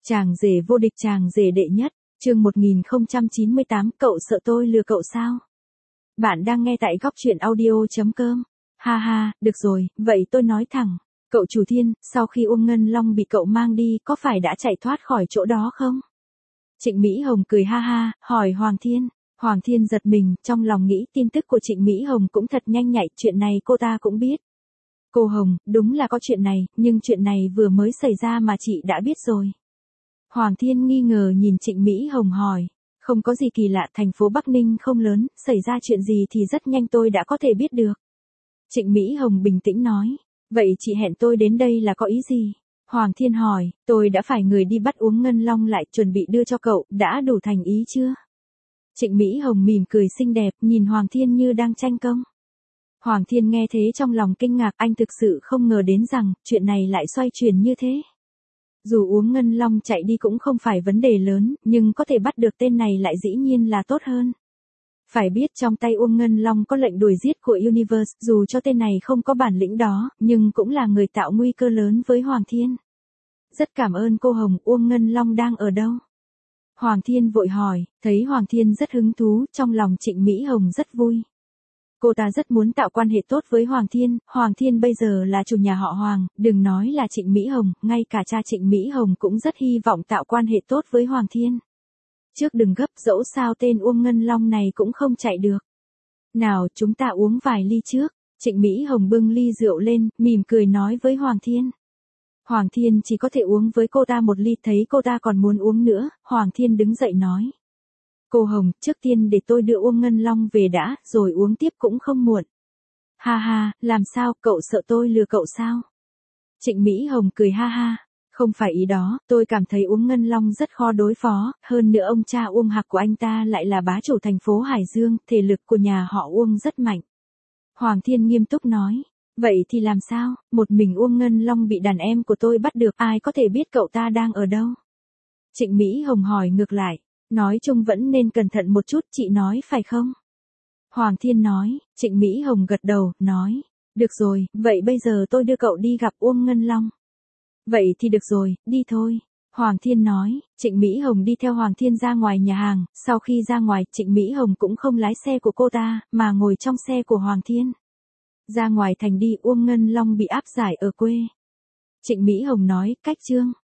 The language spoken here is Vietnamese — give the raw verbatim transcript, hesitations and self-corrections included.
Chàng rể vô địch, chàng rể đệ nhất, chương một nghìn không trăm chín mươi tám, cậu sợ tôi lừa cậu sao? Bạn đang nghe tại góc truyện audio chấm com. Ha ha, được rồi, vậy tôi nói thẳng. Cậu chủ Thiên, sau khi Uông Ngân Long bị cậu mang đi, có phải đã chạy thoát khỏi chỗ đó không? Trịnh Mỹ Hồng cười ha ha, hỏi Hoàng Thiên. Hoàng Thiên giật mình, trong lòng nghĩ tin tức của Trịnh Mỹ Hồng cũng thật nhanh nhạy, chuyện này cô ta cũng biết. Cô Hồng, đúng là có chuyện này, nhưng chuyện này vừa mới xảy ra mà chị đã biết rồi. Hoàng Thiên nghi ngờ nhìn Trịnh Mỹ Hồng hỏi. Không có gì kỳ lạ, thành phố Bắc Ninh không lớn, xảy ra chuyện gì thì rất nhanh tôi đã có thể biết được. Trịnh Mỹ Hồng bình tĩnh nói. Vậy chị hẹn tôi đến đây là có ý gì? Hoàng Thiên hỏi, tôi đã phải người đi bắt Uông Ngân Long lại, chuẩn bị đưa cho cậu, đã đủ thành ý chưa? Trịnh Mỹ Hồng mỉm cười xinh đẹp, nhìn Hoàng Thiên như đang tranh công. Hoàng Thiên nghe thế trong lòng kinh ngạc, anh thực sự không ngờ đến rằng, chuyện này lại xoay chuyển như thế. Dù Uông Ngân Long chạy đi cũng không phải vấn đề lớn, nhưng có thể bắt được tên này lại dĩ nhiên là tốt hơn. Phải biết trong tay Uông Ngân Long có lệnh đuổi giết của Universe, dù cho tên này không có bản lĩnh đó, nhưng cũng là người tạo nguy cơ lớn với Hoàng Thiên. Rất cảm ơn cô Hồng, Uông Ngân Long đang ở đâu? Hoàng Thiên vội hỏi, thấy Hoàng Thiên rất hứng thú, trong lòng Trịnh Mỹ Hồng rất vui. Cô ta rất muốn tạo quan hệ tốt với Hoàng Thiên, Hoàng Thiên bây giờ là chủ nhà họ Hoàng, đừng nói là Trịnh Mỹ Hồng, ngay cả cha Trịnh Mỹ Hồng cũng rất hy vọng tạo quan hệ tốt với Hoàng Thiên. Trước đừng gấp, dẫu sao tên Uông Ngân Long này cũng không chạy được. Nào, chúng ta uống vài ly trước. Trịnh Mỹ Hồng bưng ly rượu lên, mỉm cười nói với Hoàng Thiên. Hoàng Thiên chỉ có thể uống với cô ta một ly, thấy cô ta còn muốn uống nữa, Hoàng Thiên đứng dậy nói. Cô Hồng, trước tiên để tôi đưa Uông Ngân Long về đã, rồi uống tiếp cũng không muộn. Ha ha, làm sao, cậu sợ tôi lừa cậu sao? Trịnh Mỹ Hồng cười ha ha. Không phải ý đó, tôi cảm thấy Uông Ngân Long rất khó đối phó, hơn nữa ông cha Uông Hạc của anh ta lại là bá chủ thành phố Hải Dương, thể lực của nhà họ Uông rất mạnh. Hoàng Thiên nghiêm túc nói, vậy thì làm sao, một mình Uông Ngân Long bị đàn em của tôi bắt được, ai có thể biết cậu ta đang ở đâu? Trịnh Mỹ Hồng hỏi ngược lại, nói chung vẫn nên cẩn thận một chút, chị nói phải không? Hoàng Thiên nói, Trịnh Mỹ Hồng gật đầu, nói, được rồi, vậy bây giờ tôi đưa cậu đi gặp Uông Ngân Long. Vậy thì được rồi, đi thôi. Hoàng Thiên nói, Trịnh Mỹ Hồng đi theo Hoàng Thiên ra ngoài nhà hàng, sau khi ra ngoài, Trịnh Mỹ Hồng cũng không lái xe của cô ta, mà ngồi trong xe của Hoàng Thiên. Ra ngoài thành đi, Uông Ngân Long bị áp giải ở quê. Trịnh Mỹ Hồng nói, cách chương.